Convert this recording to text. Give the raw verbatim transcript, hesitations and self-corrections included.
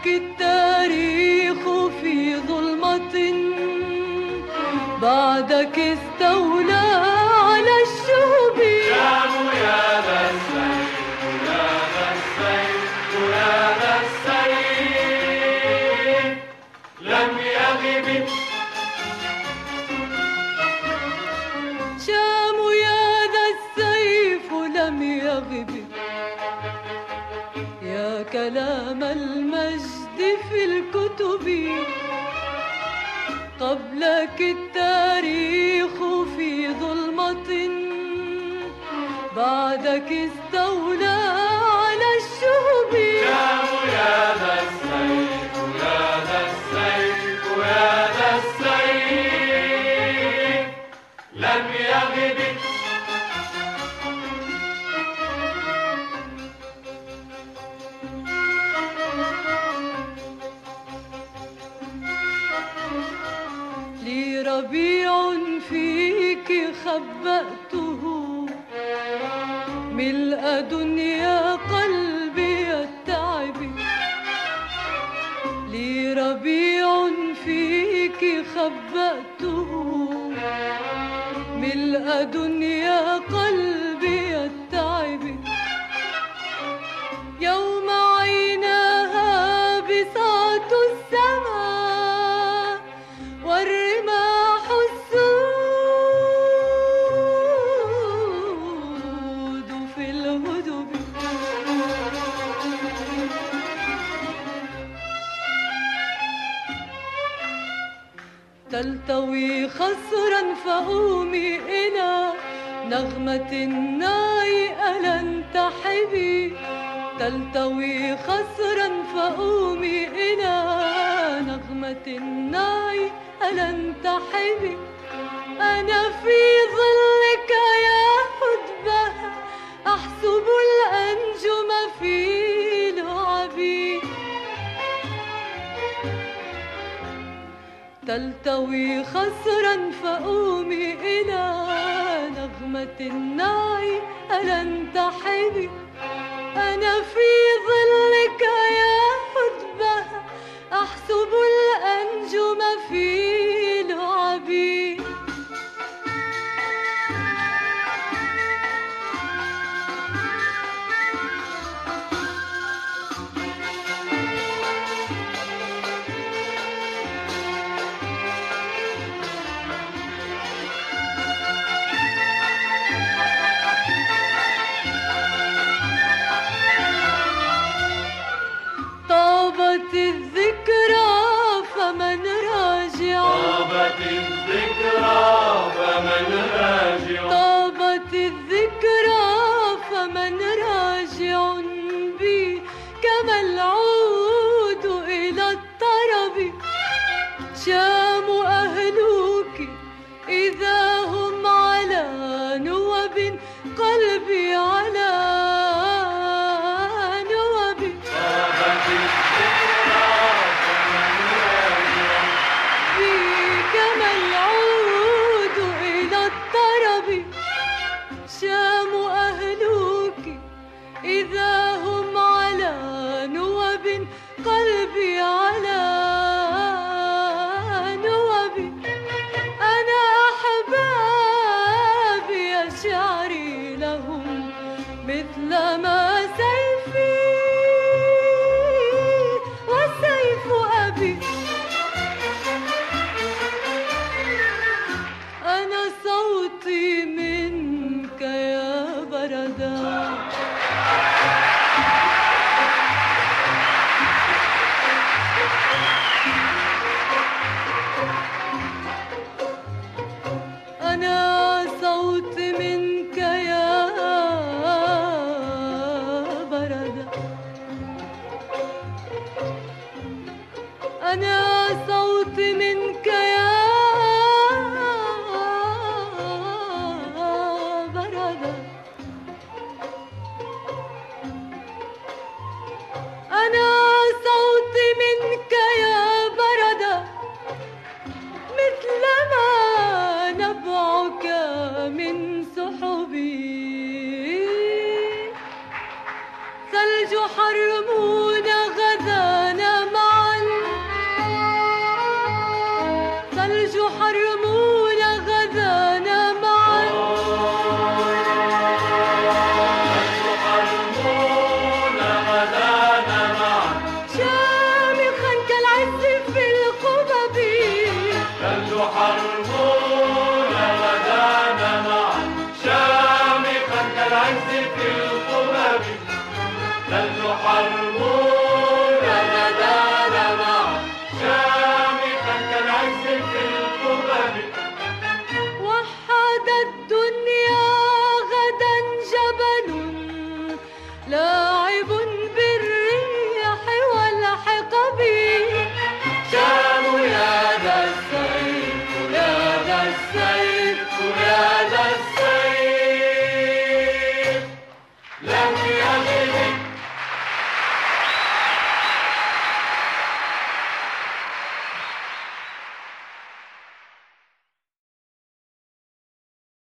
قبلك التاريخ في ظلمة، بعدك استولى على الشهب. شام يا ذا السيف يا ذا السيف يا ذا السيف لم يغب. شام يا ذا السيف لم يغب، يا كلام المجد في الكتب. قبلك التاريخ في ظلمة، بعدك استولى على الشهب. شام يا ذا السيف يا ذا السيف يا ذا السيف لم يغب. لي ربيع فيك خبأته، ملء دنيا قلبي التعب. لي ربيع فيك خبأته، ملء دنيا قلبي التعب. يوم عيناها بساط السماء والرماح السود في الهدب. تلتوي خسرا فأومي إلى نغمة الناي ألا انتحبي. تلتوي خسرا فأومي إلى نغمة الناي ألا انتحبي. أنا في ظلك يا حدبها أحسب الأنجم في لعبي. تلتوي خسرا فأومي إلى نغمة الناي ألا انتحبي. أنا في ظلك يا حدبها أحسب الأنجم في لعبي. طابت الذكرى فمن راجع. طابت الذكرى فمن راجع. طابت الذكرى فمن راجع بي كما العود إلى الطرب. شام أهلوك إذا هم على نوب، قلبي على شام أهلوك إذا هم على نوب، قلبي على نوب. أنا أحبابي شعري لهم مثل ما سيفي وسيف أبي. أنا صوتي منك يا بردا، أنا صوتي منك يا بردا. أنا صوتي منك يا أنا صوتي منك يا بردة، مثل ما نبعك من سحبي. ثلج حرمون غدانا والثلج حرموني